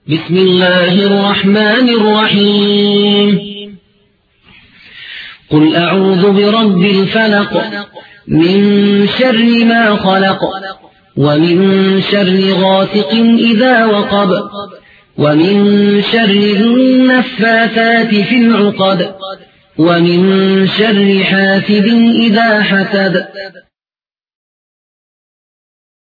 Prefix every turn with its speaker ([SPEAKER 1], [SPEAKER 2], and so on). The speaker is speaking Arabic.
[SPEAKER 1] بسم الله الرحمن الرحيم قل أعوذ برب الفلق من شر ما خلق ومن شر غاسق إذا وقب ومن شر النفاثات في العقد ومن شر حاسد إذا حسد